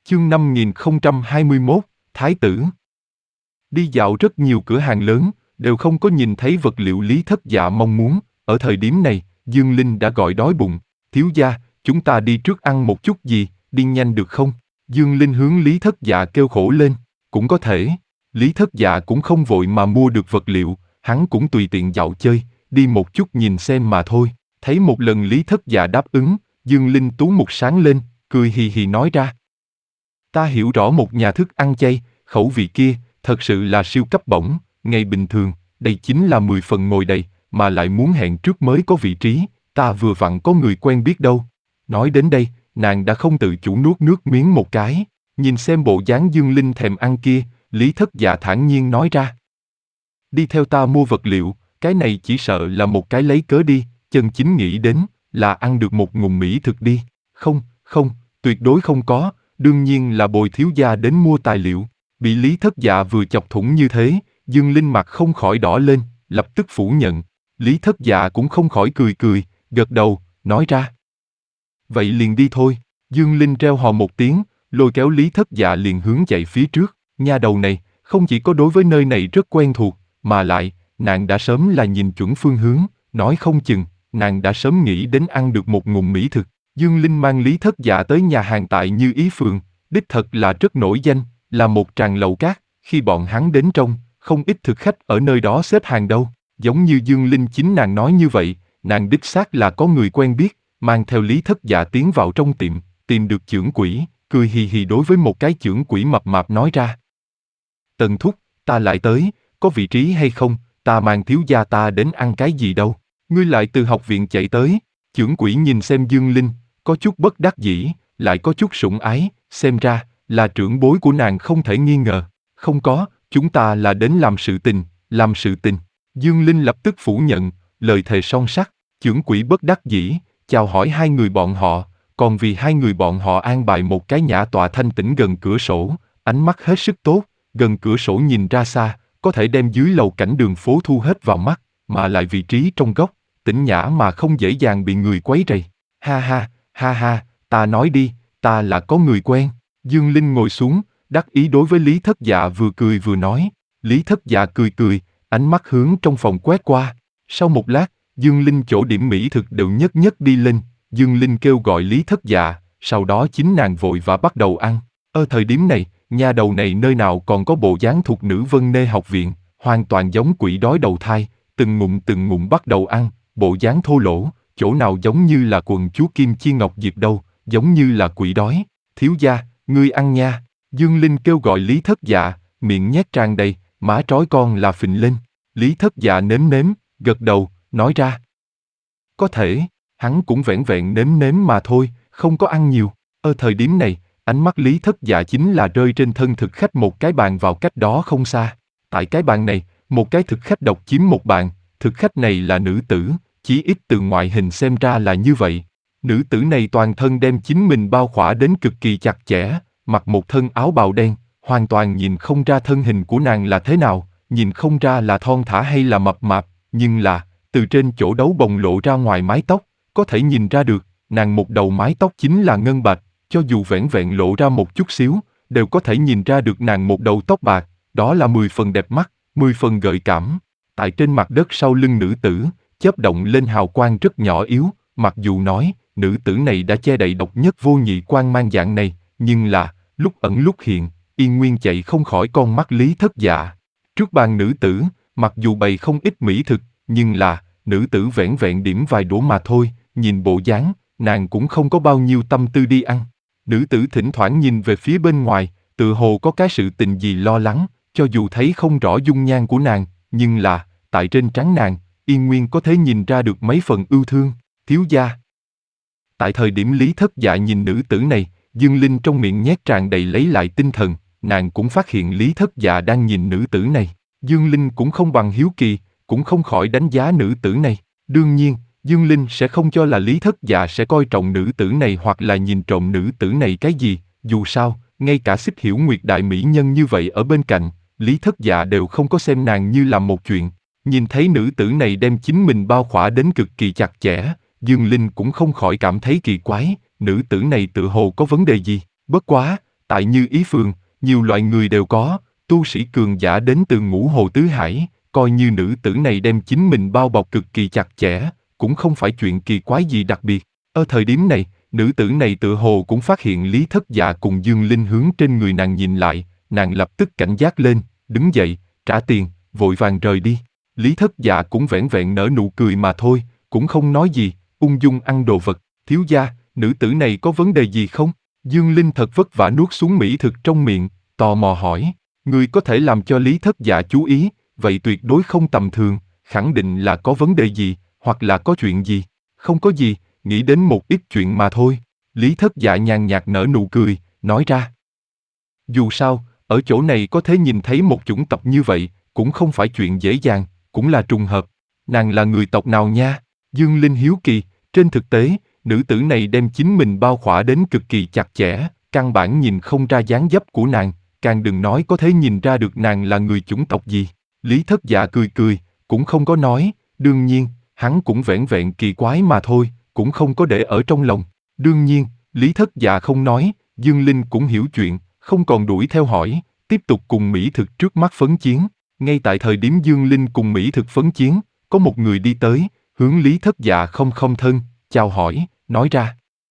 Chương 5021, Thái tử. Đi dạo rất nhiều cửa hàng lớn, đều không có nhìn thấy vật liệu Lý Thất Dạ mong muốn. Ở thời điểm này, Dương Linh đã gọi đói bụng. Thiếu gia, chúng ta đi trước ăn một chút gì, đi nhanh được không? Dương Linh hướng Lý Thất Dạ kêu khổ lên. Cũng có thể. Lý Thất Dạ cũng không vội mà mua được vật liệu, hắn cũng tùy tiện dạo chơi, đi một chút nhìn xem mà thôi. Thấy một lần Lý Thất Dạ đáp ứng, Dương Linh tú một sáng lên, cười hì hì nói ra. Ta hiểu rõ một nhà thức ăn chay, khẩu vị kia, thật sự là siêu cấp bổng, ngày bình thường, đây chính là 10 phần ngồi đầy, mà lại muốn hẹn trước mới có vị trí, ta vừa vặn có người quen biết đâu. Nói đến đây, nàng đã không tự chủ nuốt nước miếng một cái, nhìn xem bộ dáng Dương Linh thèm ăn kia, Lý Thất Dạ thản nhiên nói ra. Đi theo ta mua vật liệu, cái này chỉ sợ là một cái lấy cớ đi, chân chính nghĩ đến, là ăn được một ngụm mỹ thực đi. Không, tuyệt đối không có, đương nhiên là bồi thiếu gia đến mua tài liệu. Bị Lý Thất Dạ vừa chọc thủng như thế, Dương Linh mặt không khỏi đỏ lên, lập tức phủ nhận. Lý Thất Dạ cũng không khỏi cười, gật đầu, nói ra. Vậy liền đi thôi. Dương Linh reo hò một tiếng, lôi kéo Lý Thất Dạ liền hướng chạy phía trước. Nha đầu này, không chỉ có đối với nơi này rất quen thuộc, mà lại, nàng đã sớm là nhìn chuẩn phương hướng, nói không chừng, nàng đã sớm nghĩ đến ăn được một ngụm mỹ thực. Dương Linh mang Lý Thất Dạ tới nhà hàng tại Như Ý Phường, đích thật là rất nổi danh, là một tràng lầu cát, khi bọn hắn đến trong, không ít thực khách ở nơi đó xếp hàng đâu. Giống như Dương Linh chính nàng nói như vậy, nàng đích xác là có người quen biết, mang theo Lý Thất Dạ tiến vào trong tiệm, tìm được chưởng quỹ, cười hì hì đối với một cái chưởng quỹ mập mạp nói ra. Tần thúc, ta lại tới, có vị trí hay không, ta mang thiếu gia ta đến ăn cái gì đâu, ngươi lại từ học viện chạy tới. Chưởng quỹ nhìn xem Dương Linh, có chút bất đắc dĩ, lại có chút sủng ái, xem ra, là trưởng bối của nàng không thể nghi ngờ. Không có, chúng ta là đến làm sự tình. Dương Linh lập tức phủ nhận, lời thề son sắt. Chưởng quỹ bất đắc dĩ, chào hỏi hai người bọn họ, còn vì hai người bọn họ an bài một cái nhã tọa thanh tĩnh gần cửa sổ, ánh mắt hết sức tốt, gần cửa sổ nhìn ra xa, có thể đem dưới lầu cảnh đường phố thu hết vào mắt, mà lại vị trí trong góc, tĩnh nhã mà không dễ dàng bị người quấy rầy. Ha ha, ta nói đi, ta là có người quen. Dương Linh ngồi xuống, đắc ý đối với Lý Thất Dạ vừa cười vừa nói. Lý Thất Dạ cười, ánh mắt hướng trong phòng quét qua. Sau một lát, Dương Linh chỗ điểm mỹ thực đều nhất đi lên. Dương Linh kêu gọi Lý Thất Dạ, sau đó chính nàng vội và bắt đầu ăn. Ở thời điểm này, nhà đầu này nơi nào còn có bộ dáng thuộc nữ Vân Nê học viện, hoàn toàn giống quỷ đói đầu thai, từng ngụm bắt đầu ăn, bộ dáng thô lỗ, chỗ nào giống như là quần chúa Kim Chi Ngọc Diệp đâu, giống như là quỷ đói. Thiếu gia, ngươi ăn nha. Dương Linh kêu gọi Lý Thất Dạ, miệng nhét tràn đầy, má trói con là phình lên. Lý Thất Dạ nếm, gật đầu, nói ra. Có thể, hắn cũng vẻn vẹn nếm mà thôi, không có ăn nhiều. Ở thời điểm này, ánh mắt Lý Thất Dạ chính là rơi trên thân thực khách một cái bàn vào cách đó không xa. Tại cái bàn này, một cái thực khách độc chiếm một bàn, thực khách này là nữ tử, chí ít từ ngoại hình xem ra là như vậy. Nữ tử này toàn thân đem chính mình bao khỏa đến cực kỳ chặt chẽ, mặc một thân áo bào đen, hoàn toàn nhìn không ra thân hình của nàng là thế nào, nhìn không ra là thon thả hay là mập mạp, nhưng là, từ trên chỗ đấu bồng lộ ra ngoài mái tóc, có thể nhìn ra được, nàng một đầu mái tóc chính là ngân bạch, cho dù vẻn vẹn lộ ra một chút xíu, đều có thể nhìn ra được nàng một đầu tóc bạc, đó là 10 phần đẹp mắt, 10 phần gợi cảm. Tại trên mặt đất sau lưng nữ tử, chớp động lên hào quang rất nhỏ yếu, mặc dù nói, nữ tử này đã che đậy độc nhất vô nhị quang mang dạng này, nhưng là, lúc ẩn lúc hiện, yên nguyên chạy không khỏi con mắt Lý Thất Dạ. Trước bàn nữ tử, mặc dù bày không ít mỹ thực, nhưng là, nữ tử vẻn vẹn điểm vài đũa mà thôi, nhìn bộ dáng, nàng cũng không có bao nhiêu tâm tư đi ăn. Nữ tử thỉnh thoảng nhìn về phía bên ngoài, tự hồ có cái sự tình gì lo lắng, cho dù thấy không rõ dung nhan của nàng, nhưng là, tại trên trán nàng, yên nguyên có thể nhìn ra được mấy phần ưu thương. Thiếu gia. Tại thời điểm Lý Thất Dạ nhìn nữ tử này, Dương Linh trong miệng nhét tràn đầy lấy lại tinh thần, nàng cũng phát hiện Lý Thất Dạ đang nhìn nữ tử này. Dương Linh cũng không bằng hiếu kỳ, cũng không khỏi đánh giá nữ tử này. Đương nhiên, Dương Linh sẽ không cho là Lý Thất Dạ sẽ coi trọng nữ tử này hoặc là nhìn trộm nữ tử này cái gì, dù sao, ngay cả Xích Hiểu Nguyệt đại mỹ nhân như vậy ở bên cạnh, Lý Thất Dạ đều không có xem nàng như làm một chuyện. Nhìn thấy nữ tử này đem chính mình bao khỏa đến cực kỳ chặt chẽ, Dương Linh cũng không khỏi cảm thấy kỳ quái, nữ tử này tự hồ có vấn đề gì, bất quá, Tại Như Ý Phường, nhiều loại người đều có, tu sĩ cường giả đến từ ngũ hồ tứ hải, coi như nữ tử này đem chính mình bao bọc cực kỳ chặt chẽ, cũng không phải chuyện kỳ quái gì đặc biệt. Ở thời điểm này, nữ tử này tựa hồ cũng phát hiện Lý Thất Dạ cùng Dương Linh hướng trên người nàng nhìn lại, nàng lập tức cảnh giác lên, đứng dậy, trả tiền, vội vàng rời đi. Lý Thất Dạ cũng vẻn vẹn nở nụ cười mà thôi, cũng không nói gì, ung dung ăn đồ vật. Thiếu gia, nữ tử này có vấn đề gì không? Dương Linh thật vất vả nuốt xuống mỹ thực trong miệng, tò mò hỏi. Người có thể làm cho Lý Thất Dạ chú ý, vậy tuyệt đối không tầm thường, khẳng định là có vấn đề gì, hoặc là có chuyện gì. Không có gì, nghĩ đến một ít chuyện mà thôi. Lý Thất Dạ nhàn nhạt nở nụ cười, nói ra. Dù sao, ở chỗ này có thể nhìn thấy một chủng tộc như vậy, cũng không phải chuyện dễ dàng, cũng là trùng hợp. Nàng là người tộc nào nha? Dương Linh hiếu kỳ, trên thực tế, nữ tử này đem chính mình bao khỏa đến cực kỳ chặt chẽ, căn bản nhìn không ra dáng dấp của nàng, càng đừng nói có thể nhìn ra được nàng là người chủng tộc gì. Lý Thất Dạ cười cười, cũng không có nói, đương nhiên, hắn cũng vẻn vẹn kỳ quái mà thôi, cũng không có để ở trong lòng. Đương nhiên, Lý Thất Dạ không nói, Dương Linh cũng hiểu chuyện, không còn đuổi theo hỏi, tiếp tục cùng mỹ thực trước mắt phấn chiến. Ngay tại thời điểm Dương Linh cùng mỹ thực phấn chiến, có một người đi tới, hướng Lý Thất Dạ không thân, chào hỏi, nói ra.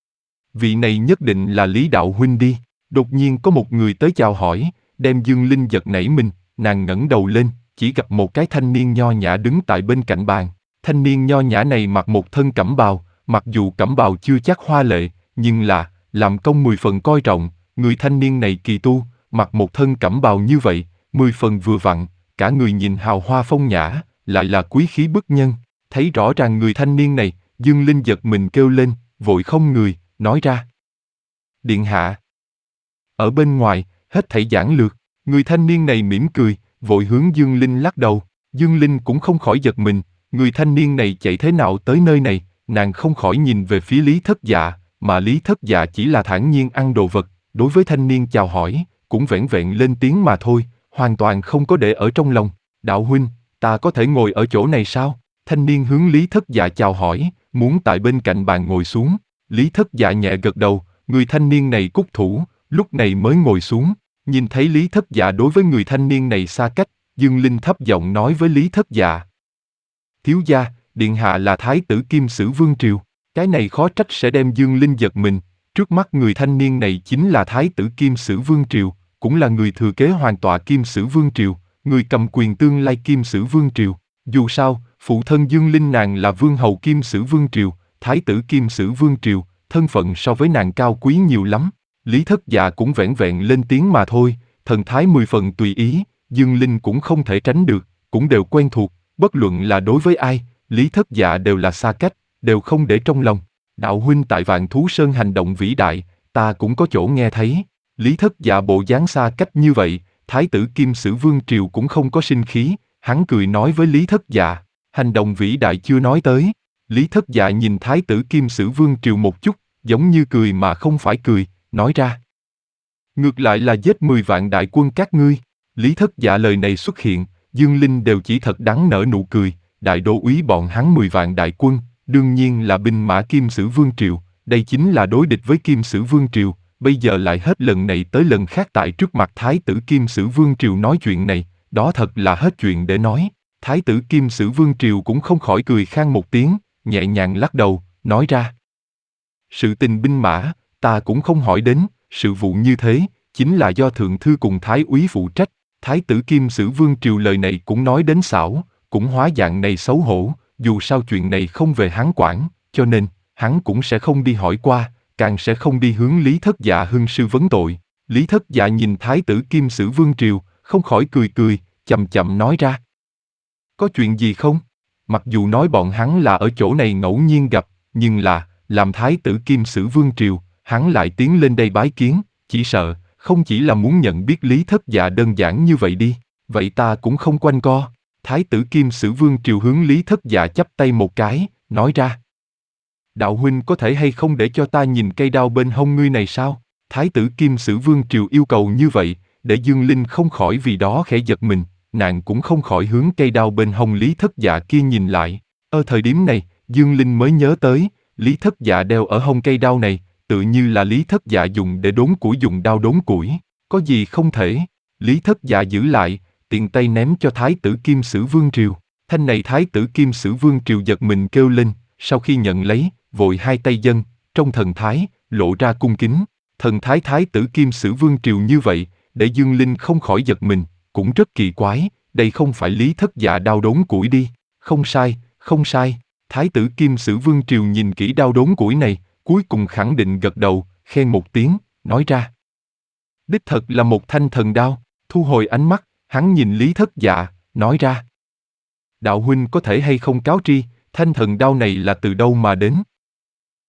Vị này nhất định là Lý Đạo Huynh đi. Đột nhiên có một người tới chào hỏi, đem Dương Linh giật nảy mình, nàng ngẩng đầu lên, chỉ gặp một cái thanh niên nho nhã đứng tại bên cạnh bàn. Thanh niên nho nhã này mặc một thân cẩm bào, mặc dù cẩm bào chưa chắc hoa lệ, nhưng là, làm công 10 phần coi trọng, người thanh niên này kỳ tu, mặc một thân cẩm bào như vậy, 10 phần vừa vặn, cả người nhìn hào hoa phong nhã, lại là quý khí bức nhân. Thấy rõ ràng người thanh niên này, Dương Linh giật mình kêu lên, vội không người, nói ra. Điện hạ. Ở bên ngoài, hết thảy giản lược, người thanh niên này mỉm cười, vội hướng Dương Linh lắc đầu. Dương Linh cũng không khỏi giật mình, người thanh niên này chạy thế nào tới nơi này, nàng không khỏi nhìn về phía Lý Thất Dạ, mà Lý Thất Dạ chỉ là thản nhiên ăn đồ vật, đối với thanh niên chào hỏi, cũng vẻn vẹn lên tiếng mà thôi, hoàn toàn không có để ở trong lòng. Đạo huynh, ta có thể ngồi ở chỗ này sao? Thanh niên hướng Lý Thất Dạ chào hỏi, muốn tại bên cạnh bàn ngồi xuống. Lý Thất Dạ nhẹ gật đầu, người thanh niên này cúc thủ, lúc này mới ngồi xuống. Nhìn thấy Lý Thất Dạ đối với người thanh niên này xa cách, Dương Linh thấp giọng nói với Lý Thất Dạ. Thiếu gia, điện hạ là Thái tử Kim Sử Vương Triều. Cái này khó trách sẽ đem Dương Linh giật mình. Trước mắt người thanh niên này chính là Thái tử Kim Sử Vương Triều, cũng là người thừa kế hoàng tọa Kim Sử Vương Triều, người cầm quyền tương lai Kim Sử Vương Triều. Dù sao, phụ thân Dương Linh nàng là Vương hầu Kim Sử Vương Triều, Thái tử Kim Sử Vương Triều, thân phận so với nàng cao quý nhiều lắm. Lý Thất Dạ cũng vẻn vẹn lên tiếng mà thôi, thần thái 10 phần tùy ý, Dương Linh cũng không thể tránh được, cũng đều quen thuộc, bất luận là đối với ai, Lý Thất Dạ đều là xa cách, đều không để trong lòng. Đạo huynh tại Vạn Thú Sơn hành động vĩ đại, ta cũng có chỗ nghe thấy. Lý Thất Dạ bộ dáng xa cách như vậy, Thái tử Kim Sử Vương Triều cũng không có sinh khí, hắn cười nói với Lý Thất Dạ, hành động vĩ đại chưa nói tới. Lý Thất Dạ nhìn Thái tử Kim Sử Vương Triều một chút, giống như cười mà không phải cười, nói ra. Ngược lại là giết 10 vạn đại quân các ngươi. Lý Thất Dạ lời này xuất hiện, Dương Linh đều chỉ thật đắng nở nụ cười, đại đô úy bọn hắn 10 vạn đại quân, đương nhiên là binh mã Kim Sử Vương Triều, đây chính là đối địch với Kim Sử Vương Triều, bây giờ lại hết lần này tới lần khác tại trước mặt Thái tử Kim Sử Vương Triều nói chuyện này, đó thật là hết chuyện để nói. Thái tử Kim Sử Vương Triều cũng không khỏi cười khan một tiếng, nhẹ nhàng lắc đầu, nói ra. Sự tình binh mã, ta cũng không hỏi đến, sự vụ như thế, chính là do thượng thư cùng thái úy phụ trách. Thái tử Kim Sử Vương Triều lời này cũng nói đến xảo, cũng hóa dạng này xấu hổ, dù sao chuyện này không về hắn quản, cho nên, hắn cũng sẽ không đi hỏi qua, càng sẽ không đi hướng Lý Thất Dạ hưng sư vấn tội. Lý Thất Dạ nhìn Thái tử Kim Sử Vương Triều, không khỏi cười cười, chậm chậm nói ra. Có chuyện gì không? Mặc dù nói bọn hắn là ở chỗ này ngẫu nhiên gặp, nhưng là, làm Thái tử Kim Sử Vương Triều, hắn lại tiến lên đây bái kiến, chỉ sợ, không chỉ là muốn nhận biết Lý Thất Dạ đơn giản như vậy đi, vậy ta cũng không quanh co. Thái tử Kim Sử Vương Triều hướng Lý Thất Dạ chắp tay một cái, nói ra. Đạo huynh có thể hay không để cho ta nhìn cây đao bên hông ngươi này sao? Thái tử Kim Sử Vương Triều yêu cầu như vậy, để Dương Linh không khỏi vì đó khẽ giật mình, nàng cũng không khỏi hướng cây đao bên hông Lý Thất Dạ kia nhìn lại. Ở thời điểm này, Dương Linh mới nhớ tới, Lý Thất Dạ đeo ở hông cây đao này, tự như là Lý Thất Dạ dùng để đốn củi dùng đao đốn củi, có gì không thể. Lý Thất Dạ giữ lại, tiện tay ném cho Thái tử Kim Sử Vương Triều. Thanh này Thái tử Kim Sử Vương Triều giật mình kêu lên, sau khi nhận lấy, vội hai tay dâng, trong thần thái, lộ ra cung kính. Thần thái Thái tử Kim Sử Vương Triều như vậy, để Dương Linh không khỏi giật mình, cũng rất kỳ quái, đây không phải Lý Thất Dạ đao đốn củi đi. Không sai, không sai. Thái tử Kim Sử Vương Triều nhìn kỹ đao đốn củi này, cuối cùng khẳng định gật đầu, khen một tiếng, nói ra. Đích thật là một thanh thần đao. Thu hồi ánh mắt, hắn nhìn Lý Thất Dạ, nói ra. Đạo huynh có thể hay không cáo tri, thanh thần đao này là từ đâu mà đến?